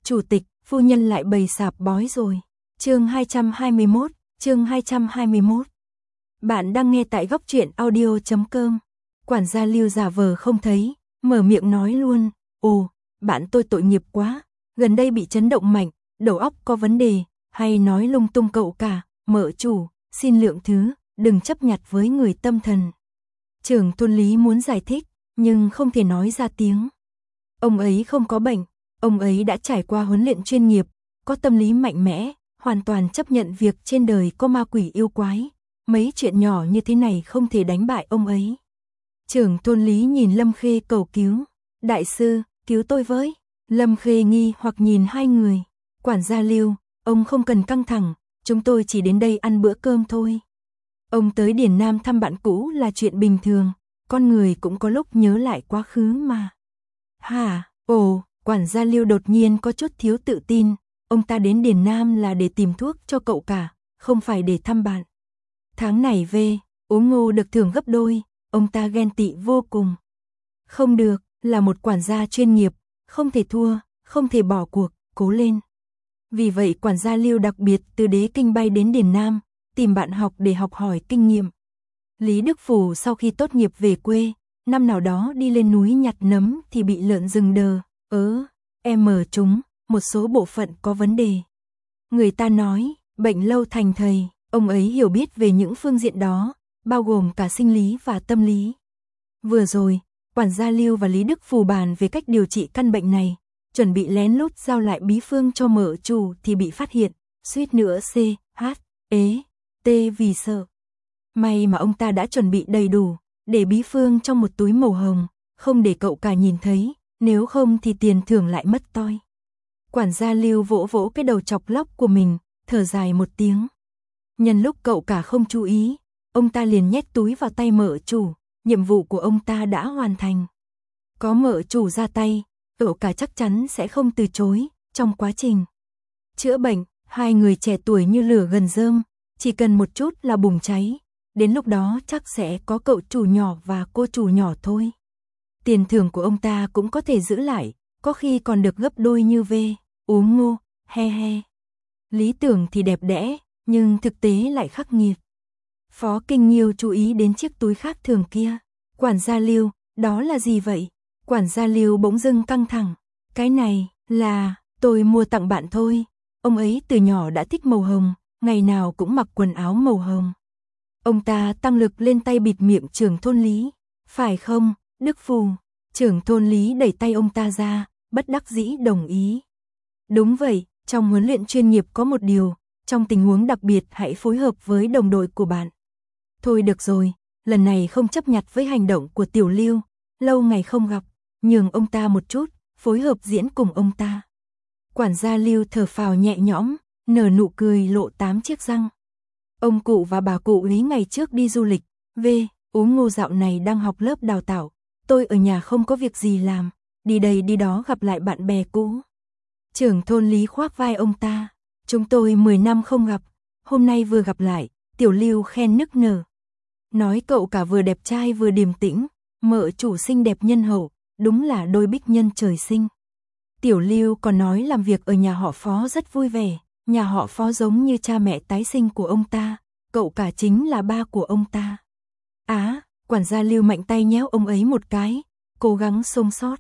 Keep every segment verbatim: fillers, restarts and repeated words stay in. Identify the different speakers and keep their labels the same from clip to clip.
Speaker 1: Chủ tịch, phu nhân lại bày sạp bói rồi. Chương hai trăm hai mươi mốt, chương hai trăm hai mươi mốt. Bạn đang nghe tại góc truyện audio chấm com. Quản gia Lưu giả vờ không thấy, mở miệng nói luôn, "Ồ, bạn tôi tội nghiệp quá, gần đây bị chấn động mạnh, đầu óc có vấn đề, hay nói lung tung cậu cả, mợ chủ, xin lượng thứ, đừng chấp nhặt với người tâm thần." Trưởng thôn Lý muốn giải thích, nhưng không thể nói ra tiếng. Ông ấy không có bệnh, ông ấy đã trải qua huấn luyện chuyên nghiệp, có tâm lý mạnh mẽ, hoàn toàn chấp nhận việc trên đời có ma quỷ yêu quái. Mấy chuyện nhỏ như thế này không thể đánh bại ông ấy. Trưởng thôn Lý nhìn Lâm Khê cầu cứu, "Đại sư, cứu tôi với." Lâm Khê nghi hoặc nhìn hai người. "Quản gia Lưu, ông không cần căng thẳng, chúng tôi chỉ đến đây ăn bữa cơm thôi. Ông tới Điền Nam thăm bạn cũ là chuyện bình thường, con người cũng có lúc nhớ lại quá khứ mà." "Hả? Ồ." Quản gia Lưu đột nhiên có chút thiếu tự tin, ông ta đến Điền Nam là để tìm thuốc cho cậu cả, không phải để thăm bạn. Tháng này về, uống ngô được thưởng gấp đôi, ông ta ghen tị vô cùng. Không được, là một quản gia chuyên nghiệp, không thể thua, không thể bỏ cuộc, cố lên. Vì vậy quản gia Lưu đặc biệt từ Đế Kinh bay đến Điền Nam, tìm bạn học để học hỏi kinh nghiệm. Lý Đức Phù sau khi tốt nghiệp về quê, năm nào đó đi lên núi nhặt nấm thì bị lợn rừng đờ, ớ, em mở chúng, một số bộ phận có vấn đề. Người ta nói, bệnh lâu thành thầy, ông ấy hiểu biết về những phương diện đó, bao gồm cả sinh lý và tâm lý. Vừa rồi, quản gia Lưu và Lý Đức Phù bàn về cách điều trị căn bệnh này, chuẩn bị lén lút giao lại bí phương cho mợ chủ thì bị phát hiện, suýt nữa C, H, ế, T vì sợ. May mà ông ta đã chuẩn bị đầy đủ, để bí phương trong một túi màu hồng, không để cậu cả nhìn thấy, nếu không thì tiền thưởng lại mất toi. Quản gia Lưu vỗ vỗ cái đầu chọc lóc của mình, thở dài một tiếng. Nhân lúc cậu cả không chú ý, ông ta liền nhét túi vào tay mợ chủ, nhiệm vụ của ông ta đã hoàn thành. Có mợ chủ ra tay, cậu cả chắc chắn sẽ không từ chối, trong quá trình chữa bệnh, hai người trẻ tuổi như lửa gần rơm, chỉ cần một chút là bùng cháy, đến lúc đó chắc sẽ có cậu chủ nhỏ và cô chủ nhỏ thôi. Tiền thưởng của ông ta cũng có thể giữ lại, có khi còn được gấp đôi như về, uống ngô, he he. Lý tưởng thì đẹp đẽ, nhưng thực tế lại khắc nghiệt. Phó Kinh Nghiêu chú ý đến chiếc túi khác thường kia. "Quản gia Lưu, đó là gì vậy?" Quản gia Lưu bỗng dưng căng thẳng. "Cái này, là, tôi mua tặng bạn thôi. Ông ấy từ nhỏ đã thích màu hồng, ngày nào cũng mặc quần áo màu hồng." Ông ta tăng lực lên tay bịt miệng trưởng thôn Lý. "Phải không, Đức Phù?" Trưởng thôn Lý đẩy tay ông ta ra, bất đắc dĩ đồng ý. "Đúng vậy, trong huấn luyện chuyên nghiệp có một điều, trong tình huống đặc biệt hãy phối hợp với đồng đội của bạn." "Thôi được rồi, lần này không chấp nhặt với hành động của Tiểu Lưu, lâu ngày không gặp, nhường ông ta một chút, phối hợp diễn cùng ông ta." Quản gia Lưu thở phào nhẹ nhõm, nở nụ cười lộ tám chiếc răng. Ông cụ và bà cụ Lý ngày trước đi du lịch, về, uống ngô dạo này đang học lớp đào tạo, tôi ở nhà không có việc gì làm, đi đây đi đó gặp lại bạn bè cũ. Trưởng thôn Lý khoác vai ông ta, "Chúng tôi mười năm không gặp, hôm nay vừa gặp lại." Tiểu Lưu khen nức nở. Nói cậu cả vừa đẹp trai vừa điềm tĩnh, mợ chủ xinh đẹp nhân hậu, đúng là đôi bích nhân trời sinh. Tiểu Lưu còn nói làm việc ở nhà họ Phó rất vui vẻ, nhà họ Phó giống như cha mẹ tái sinh của ông ta, cậu cả chính là ba của ông ta. Á, quản gia Lưu mạnh tay nhéo ông ấy một cái, cố gắng sống sót.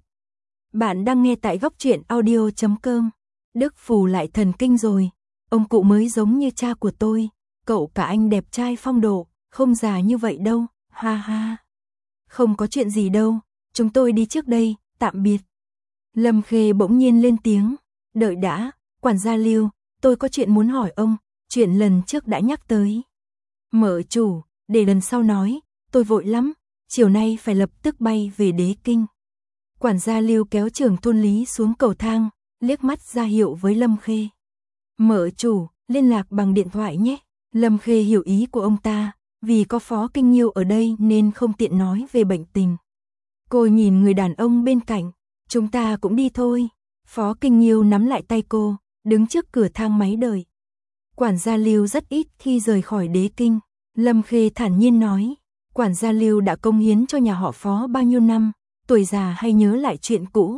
Speaker 1: Bạn đang nghe tại góc truyện audio chấm com. Đức Phù lại thần kinh rồi, ông cụ mới giống như cha của tôi, cậu cả anh đẹp trai phong độ, không già như vậy đâu, ha ha. "Không có chuyện gì đâu, chúng tôi đi trước đây, tạm biệt." Lâm Khê bỗng nhiên lên tiếng, "Đợi đã, quản gia Lưu, tôi có chuyện muốn hỏi ông, chuyện lần trước đã nhắc tới." "Mợ chủ, để lần sau nói, tôi vội lắm, chiều nay phải lập tức bay về Đế Kinh." Quản gia Lưu kéo trưởng thôn Lý xuống cầu thang, liếc mắt ra hiệu với Lâm Khê. "Mợ chủ, liên lạc bằng điện thoại nhé." Lâm Khê hiểu ý của ông ta, vì có Phó Kinh Nghiêu ở đây nên không tiện nói về bệnh tình. Cô nhìn người đàn ông bên cạnh, "Chúng ta cũng đi thôi." Phó Kinh Nghiêu nắm lại tay cô, đứng trước cửa thang máy đợi. Quản gia Lưu rất ít khi rời khỏi Đế Kinh. Lâm Khê thản nhiên nói, quản gia Lưu đã công hiến cho nhà họ Phó bao nhiêu năm, tuổi già hay nhớ lại chuyện cũ.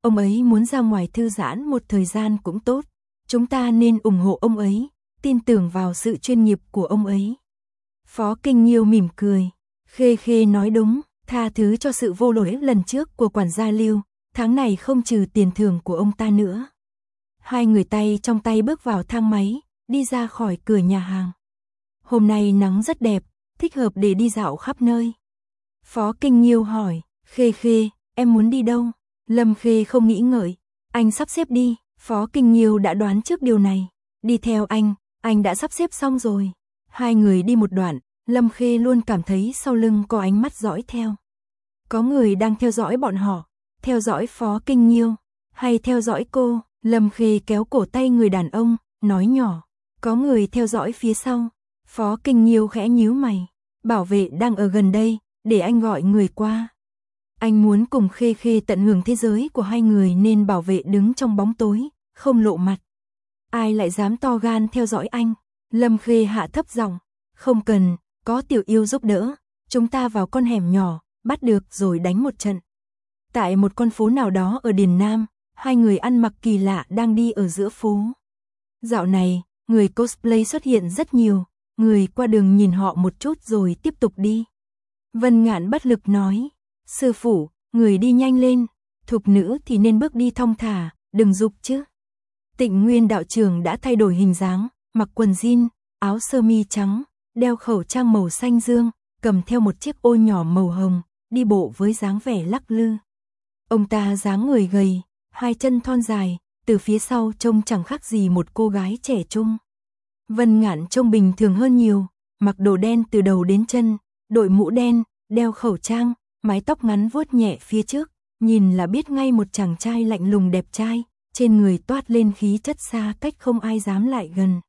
Speaker 1: ông ấy muốn ra ngoài thư giãn một thời gian cũng tốt. Chúng ta nên ủng hộ ông ấy, tin tưởng vào sự chuyên nghiệp của ông ấy. Phó Kinh Nhiêu mỉm cười. Khê Khê nói đúng, tha thứ cho sự vô lễ lần trước của quản gia Lưu, tháng này không trừ tiền thưởng của ông ta nữa. Hai người tay trong tay bước vào thang máy, đi ra khỏi cửa nhà hàng. Hôm nay nắng rất đẹp, thích hợp để đi dạo khắp nơi. Phó Kinh Nhiêu hỏi, Khê Khê, em muốn đi đâu? Lâm Khê không nghĩ ngợi, anh sắp xếp đi. Phó Kinh Nhiêu đã đoán trước điều này. Đi theo anh, anh đã sắp xếp xong rồi. Hai người đi một đoạn, Lâm Khê luôn cảm thấy sau lưng có ánh mắt dõi theo. Có người đang theo dõi bọn họ, theo dõi Phó Kinh Nhiêu, hay theo dõi cô? Lâm Khê kéo cổ tay người đàn ông, nói nhỏ, có người theo dõi phía sau. Phó Kinh Nhiêu khẽ nhíu mày, bảo vệ đang ở gần đây, để anh gọi người qua. Anh muốn cùng Khê Khê tận hưởng thế giới của hai người nên bảo vệ đứng trong bóng tối, không lộ mặt. Ai lại dám to gan theo dõi anh? Lâm Khê hạ thấp giọng, không cần, có Tiểu Yêu giúp đỡ, chúng ta vào con hẻm nhỏ, bắt được rồi đánh một trận. Tại một con phố nào đó ở Điền Nam, hai người ăn mặc kỳ lạ đang đi ở giữa phố. Dạo này, người cosplay xuất hiện rất nhiều, người qua đường nhìn họ một chút rồi tiếp tục đi. Vân Ngạn bất lực nói, sư phụ, người đi nhanh lên, thục nữ thì nên bước đi thong thả, đừng giục chứ. Tịnh Nguyên đạo trưởng đã thay đổi hình dáng, mặc quần jean, áo sơ mi trắng, đeo khẩu trang màu xanh dương, cầm theo một chiếc ô nhỏ màu hồng, đi bộ với dáng vẻ lắc lư. Ông ta dáng người gầy, hai chân thon dài, từ phía sau trông chẳng khác gì một cô gái trẻ trung. Vân Ngạn trông bình thường hơn nhiều, mặc đồ đen từ đầu đến chân, đội mũ đen, đeo khẩu trang, mái tóc ngắn vuốt nhẹ phía trước, nhìn là biết ngay một chàng trai lạnh lùng đẹp trai, trên người toát lên khí chất xa cách không ai dám lại gần.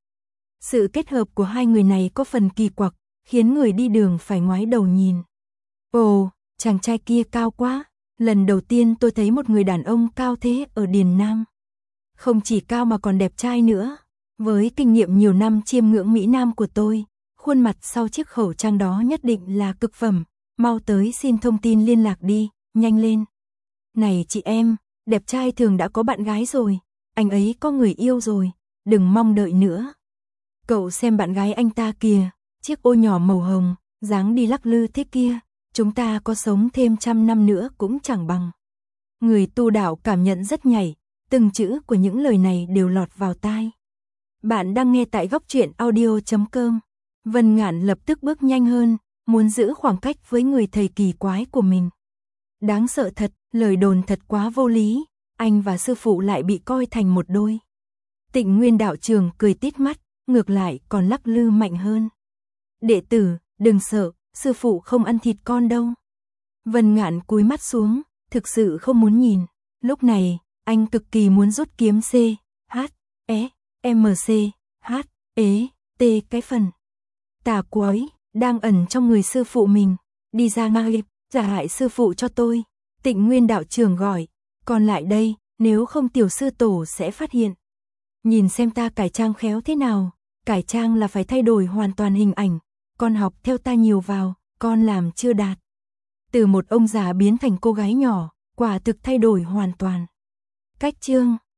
Speaker 1: Sự kết hợp của hai người này có phần kỳ quặc, khiến người đi đường phải ngoái đầu nhìn. Ồ, chàng trai kia cao quá, lần đầu tiên tôi thấy một người đàn ông cao thế ở Điền Nam. Không chỉ cao mà còn đẹp trai nữa. Với kinh nghiệm nhiều năm chiêm ngưỡng Mỹ Nam của tôi, khuôn mặt sau chiếc khẩu trang đó nhất định là cực phẩm. Mau tới xin thông tin liên lạc đi, nhanh lên. Này chị em, đẹp trai thường đã có bạn gái rồi, anh ấy có người yêu rồi, đừng mong đợi nữa. Cậu xem bạn gái anh ta kìa, chiếc ô nhỏ màu hồng, dáng đi lắc lư thế kia, chúng ta có sống thêm trăm năm nữa cũng chẳng bằng. Người tu đạo cảm nhận rất nhạy, từng chữ của những lời này đều lọt vào tai. Bạn đang nghe tại góc truyện audio chấm com. Vân Ngạn lập tức bước nhanh hơn, muốn giữ khoảng cách với người thầy kỳ quái của mình. Đáng sợ thật, lời đồn thật quá vô lý, anh và sư phụ lại bị coi thành một đôi. Tịnh Nguyên đạo trưởng cười tít mắt, ngược lại còn lắc lư mạnh hơn. Đệ tử, đừng sợ, sư phụ không ăn thịt con đâu. Vân Ngạn cúi mắt xuống, thực sự không muốn nhìn. Lúc này, anh cực kỳ muốn rút kiếm C, H, E, M C, H, E, T cái phần tà quái đang ẩn trong người sư phụ mình, đi ra ngay, trả hại sư phụ cho tôi. Tịnh Nguyên đạo trưởng gọi, còn lại đây, nếu không tiểu sư tổ sẽ phát hiện. Nhìn xem ta cải trang khéo thế nào, cải trang là phải thay đổi hoàn toàn hình ảnh, con học theo ta nhiều vào, con làm chưa đạt. Từ một ông già biến thành cô gái nhỏ, quả thực thay đổi hoàn toàn. Cách chương